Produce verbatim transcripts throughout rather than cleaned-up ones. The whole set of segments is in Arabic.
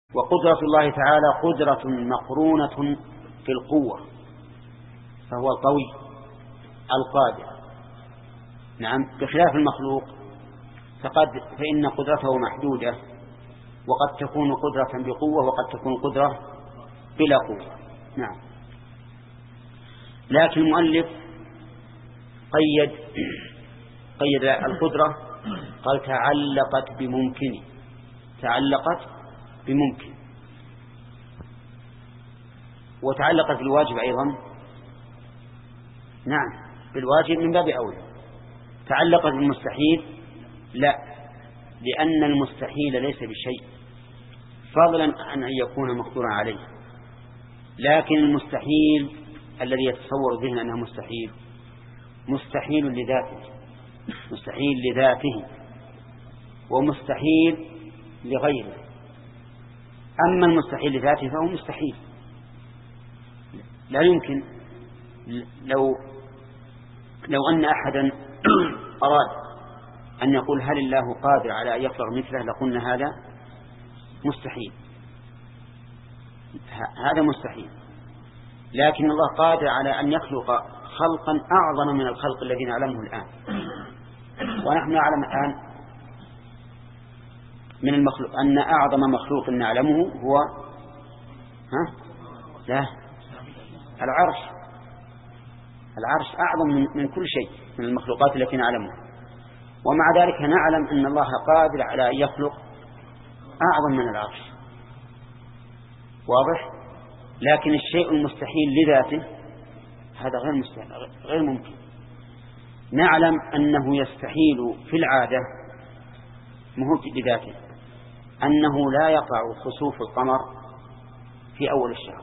وقدرة الله تعالى قدرة مقرونة في القوة، فهو القوي القادر. نعم، بخلاف المخلوق فقد فإن قدرته محدودة، وقد تكون قدرة بقوة وقد تكون قدرة بلا قوة. نعم، لكن المؤلف قيد قيد القدرة، قال تعلقت بممكن، تعلقت بممكن، وتعلقت بالواجب أيضا. نعم، بالواجب من باب أولى. تعلقت بالمستحيل لا، لأن المستحيل ليس بشيء، فضلا عن أن يكون مقدورا عليه. لكن المستحيل الذي يتصور ذهن أنه مستحيل مستحيل لذاته، مستحيل لذاته ومستحيل لغيره. أما المستحيل لذاته فهو مستحيل، لا يمكن. لو لو أن أحدا أراد أن يقول هل الله قادر على أن يخلق مثله لقلنا هذا مستحيل، هذا مستحيل. لكن الله قادر على أن يخلق خلقا أعظم من الخلق الذي نعلمه الآن. ونحن نعلم الآن من المخلوق أن أعظم مخلوق نعلمه هو ها؟ لا، العرش. العرش أعظم من, من كل شيء من المخلوقات التي نعلمها، ومع ذلك نعلم أن الله قادر على أن يخلق أعظم من العرش. واضح؟ لكن الشيء المستحيل لذاته هذا غير مستحيل، غير ممكن. نعلم أنه يستحيل في العادة مهوت لذاته أنه لا يقع خسوف القمر في أول الشهر،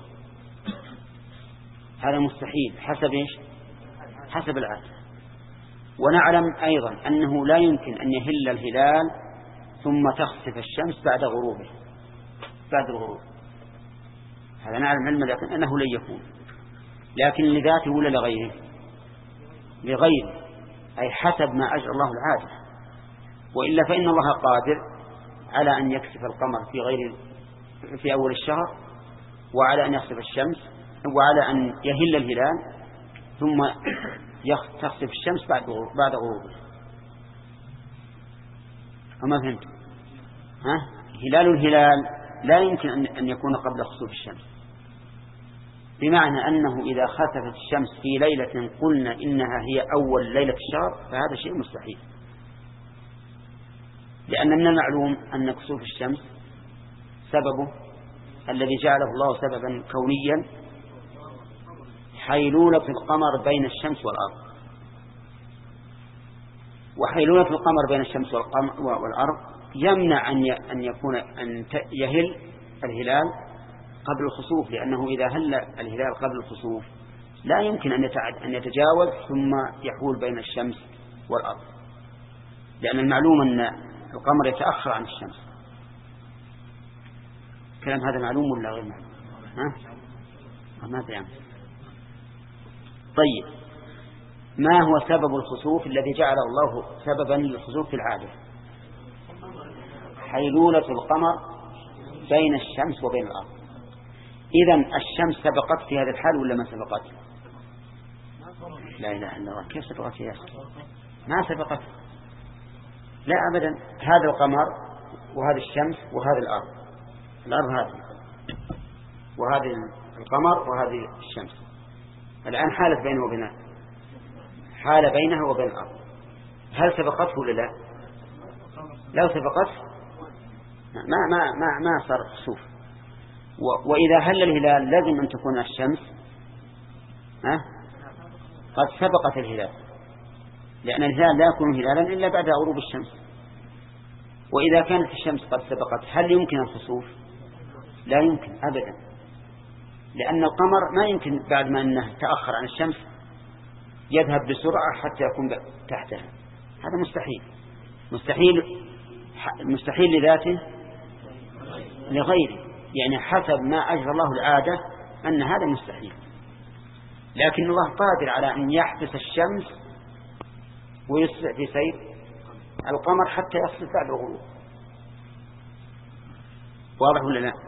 هذا مستحيل حسب إيش؟ حسب العادة. ونعلم أيضا أنه لا يمكن أن يهل الهلال ثم تخسف الشمس بعد غروبه، بعد الغروب، هذا نعلم علم اليقين أنه لن يكون. لكن لذاته ولا لغيره؟ لغيره، أي حسب ما أجرى الله العادة. وإلا فإن الله قادر على أن يكسف القمر في غير في أول الشهر، وعلى أن يخسف الشمس، وعلى أن يهل الهلال ثم تخسف الشمس بعد بعد غروبه. أما فهمت؟ ها؟ هلال الهلال لا يمكن أن يكون قبل خسوف الشمس، بمعنى أنه إذا خسفت الشمس في ليلة قلنا إنها هي أول ليلة الشهر فهذا شيء مستحيل. لأن من المعلوم أن كسوف الشمس سببه الذي جعله الله سببا كونيا حيلولة القمر بين الشمس والأرض، وحيلولة القمر بين الشمس والأرض يمنع أن يكون أن يهل الهلال قبل الخسوف، لأنه إذا هل الهلال قبل الخسوف لا يمكن أن يتجاوز ثم يحول بين الشمس والأرض، لأن المعلوم أن القمر يتأخر عن الشمس. كلام هذا معلوم ولا غير معلوم؟ ها؟ ما تعلم. طيب، ما هو سبب الخسوف الذي جعله الله سببا للخسوف في العادة؟ حيلولة القمر بين الشمس وبين الأرض. إذن الشمس سبقت في هذا الحال ولا ما سبقت؟ لا إله إلا الله، كيف سبقت يا أخي؟ ما سبقت، لا أبدا. هذا القمر وهذا الشمس وهذا الأرض، الأرض هذه وهذه القمر وهذه الشمس، الآن حالت بينه وبين حال بينها وبين الأرض. هل سبقته ولا لا؟ لو سبقته ما ما ما ما صار خسوف. وإذا هل الهلال لازم أن تكون الشمس ها قد سبقت الهلال، لأن الهلال لا يكون هلالا إلا بعد غروب الشمس. وإذا كانت الشمس قد سبقت هل يمكن الخسوف؟ لا يمكن أبدا، لأن القمر ما يمكن بعد ما أنه تأخر عن الشمس يذهب بسرعة حتى يكون تحتها، هذا مستحيل. مستحيل مستحيل لذاته لغيره، يعني حسب ما أجرى الله العادة أن هذا مستحيل. لكن الله قادر على أن يحبس الشمس ويسرع في سير القمر حتى يصل بعد الغروب. واضح ولا لا؟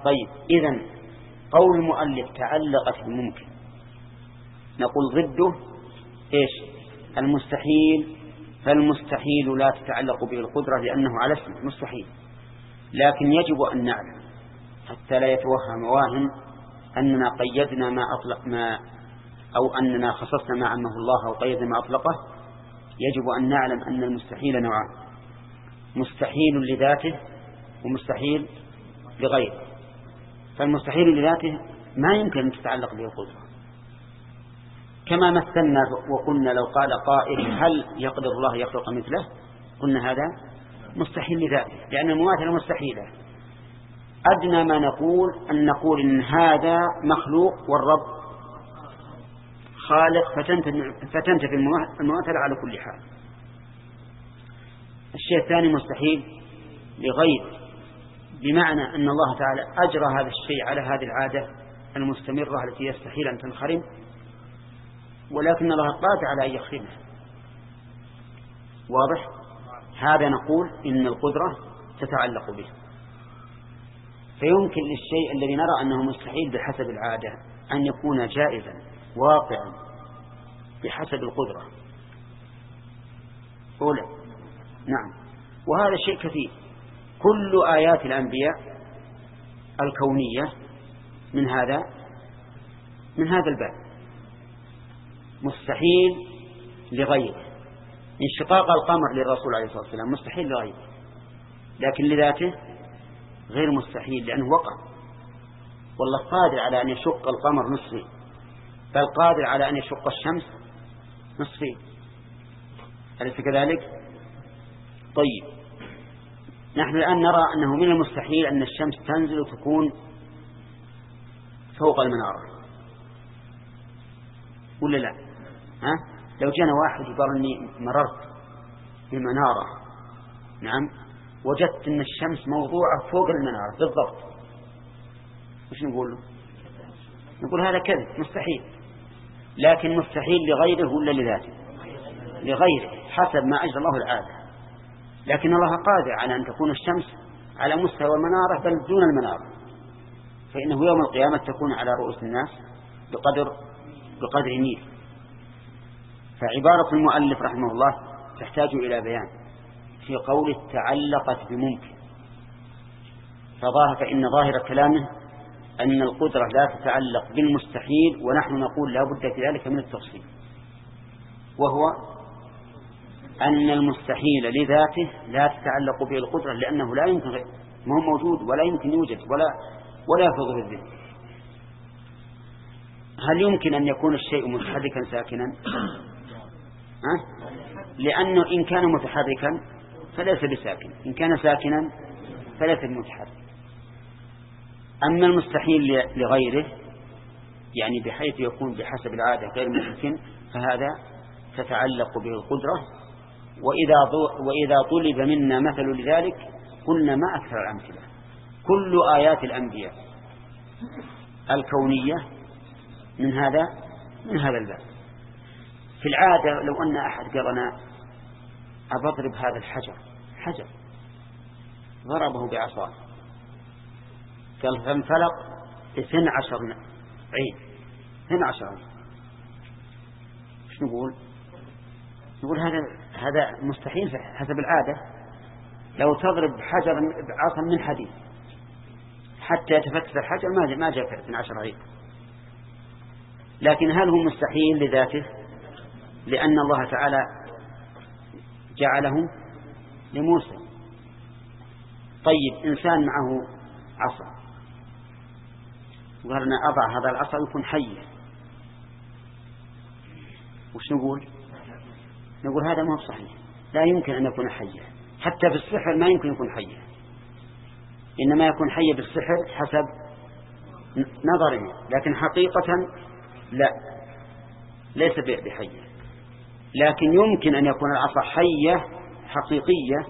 طيب إذن قول المؤلف تعلقت بممكن نقول ضده إيش؟ المستحيل. فالمستحيل لا تتعلق به القدرة لأنه على اسم مستحيل. لكن يجب أن نعلم حتى لا يتوهم واهم أننا قيدنا ما أطلق ما أو أننا خصصنا ما عمه الله أو قيدنا ما أطلقه. يجب أن نعلم أن المستحيل نوعان: مستحيل لذاته ومستحيل لغيره. فالمستحيل لذاته ما يمكن أن تتعلق به القدرة، كما مثلنا وقلنا لو قال قائل هل يقدر الله يخلق مثله، قلنا هذا مستحيل لذاته لأن المماثلة مستحيلة. أدنى ما نقول أن نقول إن هذا مخلوق والرب خالق، فتنتفي المماثلة على كل حال. الشيء الثاني مستحيل لغير، بمعنى أن الله تعالى أجرى هذا الشيء على هذه العادة المستمرة التي يستحيل أن تنخرم، ولكن الله قادر على أن يخرمها. واضح؟ هذا نقول إن القدرة تتعلق به. فيمكن للشيء الذي نرى أنه مستحيل بحسب العادة أن يكون جائزا واقعا بحسب القدرة. أولا نعم، وهذا شيء كثير. كل آيات الأنبياء الكونية من هذا من هذا الباب، مستحيل لغيره. انشقاق القمر للرسول عليه الصلاة والسلام مستحيل لغيره، لكن لذاته غير مستحيل لأنه وقع. والله قادر على أن يشق القمر نصفين، بل قادر على أن يشق الشمس نصفين، أليس كذلك؟ طيب، نحن الآن نرى أنه من المستحيل أن الشمس تنزل وتكون فوق المنارة، ولا لا؟ ها؟ لو جانا واحد يقول أني مررت بمنارة، نعم، وجدت أن الشمس موضوعة فوق المنارة بالضبط، وش نقول له؟ نقول هذا كذب مستحيل. لكن مستحيل لغيره ولا لذاته؟ لغيره حسب ما أجرى الله العادة. لكن الله قادر على أن تكون الشمس على مستوى المنارة بل دون المنارة، فإنه يوم القيامة تكون على رؤوس الناس بقدر بقدر ميل. فعبارة المؤلف رحمه الله تحتاج إلى بيان في قوله تعلقت بممكن، فظاهر فإن ظاهر كلامه أن القدرة لا تتعلق بالمستحيل، ونحن نقول لا بد في ذلك من التفصيل، وهو أن المستحيل لذاته لا تتعلق به القدرة لأنه لا يمكن، ما هو موجود ولا يمكن يوجد ولا ولا يفضل الذهن. هل يمكن أن يكون الشيء متحركا ساكنا؟ أه؟ لأنه إن كان متحركا فليس بساكن، إن كان ساكنا فليس بمتحرك. أما المستحيل لغيره يعني بحيث يكون بحسب العادة غير ممكن، فهذا تتعلق به القدرة. وإذا وإذا طلب منا مثل لذلك قلنا ما أكثر الأمثلة. كل آيات الأنبياء الكونية من هذا من هذا الباب. في العادة لو أن أحد قال أنا أضرب هذا الحجر حجر ضربه بعصاه قال فانفلق اثنى عشر عين اثنى عشر عين، ايش نقول؟ نقول هذا هذا مستحيل حسب العادة. لو تضرب حجر بعصا من حديد حتى يتفتت الحجر ما ما جاء اثنى عشر عين. لكن هل هو مستحيل لذاته؟ لأن الله تعالى جعله لموسى. طيب إنسان معه عصا وقال أنا أضع هذا العصا يكون حية، وش نقول؟ نقول هذا ما هو صحيح، لا يمكن أن يكون حية. حتى في السحر ما يمكن يكون حية، إنما يكون حية بالسحر حسب نظرنا، لكن حقيقة لا، ليس بحية. لكن يمكن أن يكون العصا حية حقيقية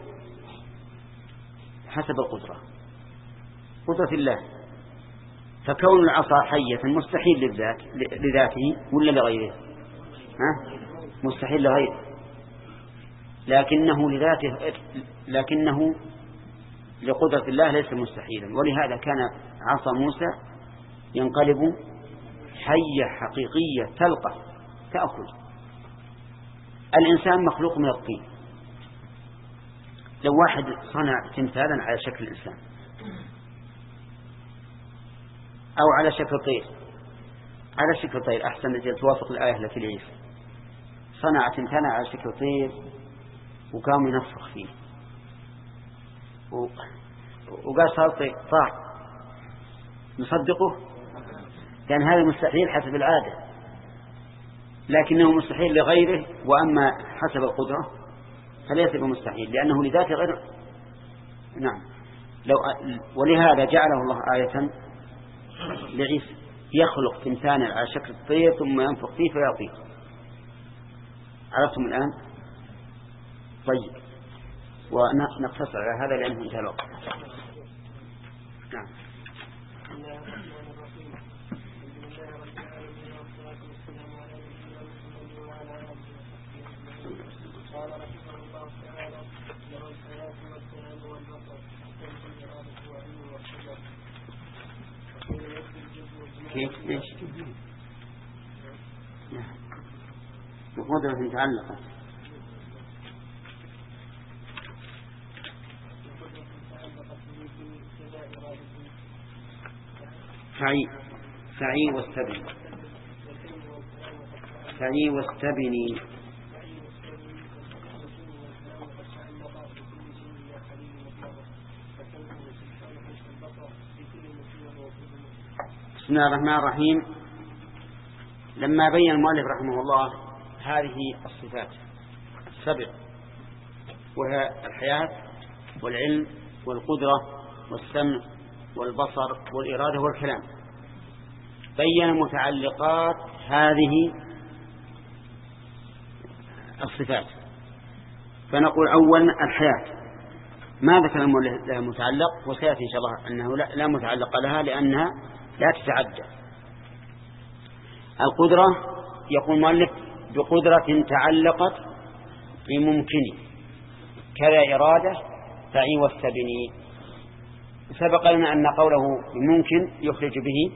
حسب القدرة قدرة الله. فكون العصا حية مستحيل للذات لذاته ولا لغيره؟ ها؟ مستحيل لغيره، لكنه لذاته لكنه لقدرة الله ليس مستحيلا. ولهذا كان عصا موسى ينقلب حية حقيقية تلقى تأكل. الإنسان مخلوق من الطين. لو واحد صنع تمثالا على شكل الإنسان أو على شكل طير، على شكل طير أحسن التي توافق الآية التي لعيسى، صنع تمثالا على شكل طير وقام ينفخ فيه وقال صار طاع، نصدقه؟ كان هذا مستحيل حسب العادة، لكنه مستحيل لغيره. وأما حسب القدرة فليس بمستحيل لأنه لذاته غير. نعم. لو ولهذا جعله الله آية لعيسى، يخلق تمثالا على شكل الطير ثم ينفخ فيه فيعطيه. عرفتم الآن؟ طيب، ونقتصر على هذا لأنه انتهى الوقت. نعم. كيف ليش بقدرة متعلقة سعي سعي واستبني سعي واستبني بسم الله الرحمن الرحيم. لما بين المؤلف رحمه الله هذه الصفات السبع وهي الحياة والعلم والقدرة والسمع والبصر والإرادة والكلام، بين متعلقات هذه الصفات. فنقول أولا الحياة ما ذكر المؤلف لها متعلق، وسيأتي إن شاء الله أنه لا متعلق لها لأنها لا تتعدى. القدرة يقول المؤلف بقدرة تعلقت بممكن كذا إرادة فعي واستبني. سبق لنا أن قوله بممكن يخرج به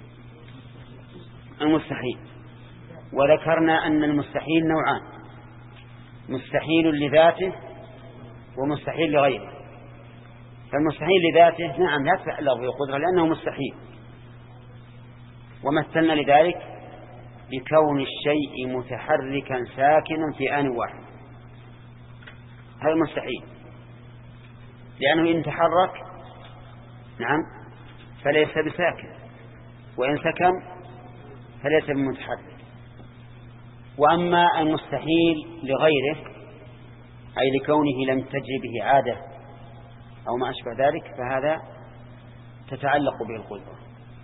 المستحيل، وذكرنا أن المستحيل نوعان: مستحيل لذاته ومستحيل لغيره. فالمستحيل لذاته نعم لا تتعلق بالقدرة لأنه مستحيل، ومثلنا لذلك بكون الشيء متحركا ساكنا في آن واحد، هذا مستحيل لأنه إن تحرك نعم فليس بساكن، وإن سكن فليس بمتحرك. وأما المستحيل لغيره أي لكونه لم تجري به عادة أو ما أشبه ذلك فهذا تتعلق به القدرة،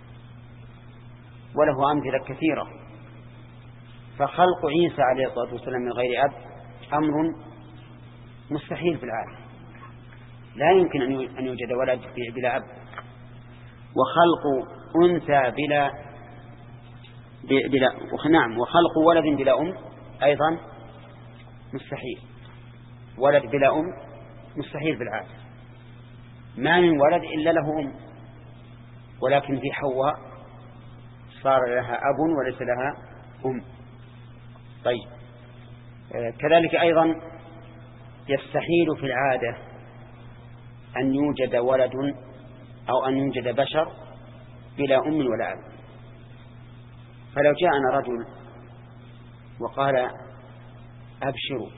وله أمثلة كثيرة. فخلق عيسى عليه الصلاة والسلام من غير أب أمر مستحيل في العالم، لا يمكن أن يوجد ولد بلا أب. وخلق أنثى بلا بلا نعم وخلق ولد بلا أم أيضا مستحيل. ولد بلا أم مستحيل في العالم، ما من ولد إلا له أم، ولكن في حواء صار لها أب وليس لها أم. طيب، كذلك أيضا يستحيل في العادة أن يوجد ولد أو أن يوجد بشر بلا أم ولا أب. فلو جاءنا رجل وقال أبشروا،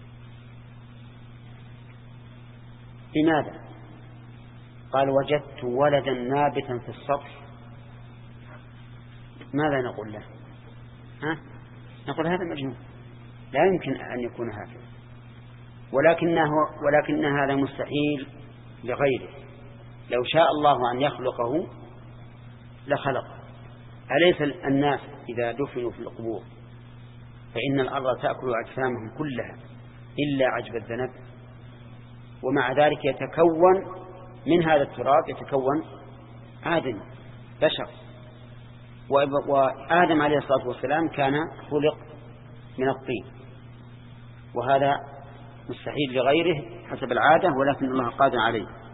لماذا؟ قال وجدت ولدا نابتا في السطح، ماذا نقول له؟ ها؟ نقول هذا مجنون، لا يمكن أن يكون هكذا. ولكنه ولكن هذا مستحيل لغيره. لو شاء الله أن يخلقه لخلق. أليس الناس إذا دفنوا في القبور فإن الأرض تأكل أجسامهم كلها إلا عجب الذنب، ومع ذلك يتكون من هذا التراب يتكون آدم بشر. وآدم عليه الصلاة والسلام كان خلق من الطين، وهذا مستحيل لغيره حسب العادة، ولكن الله قادر عليه.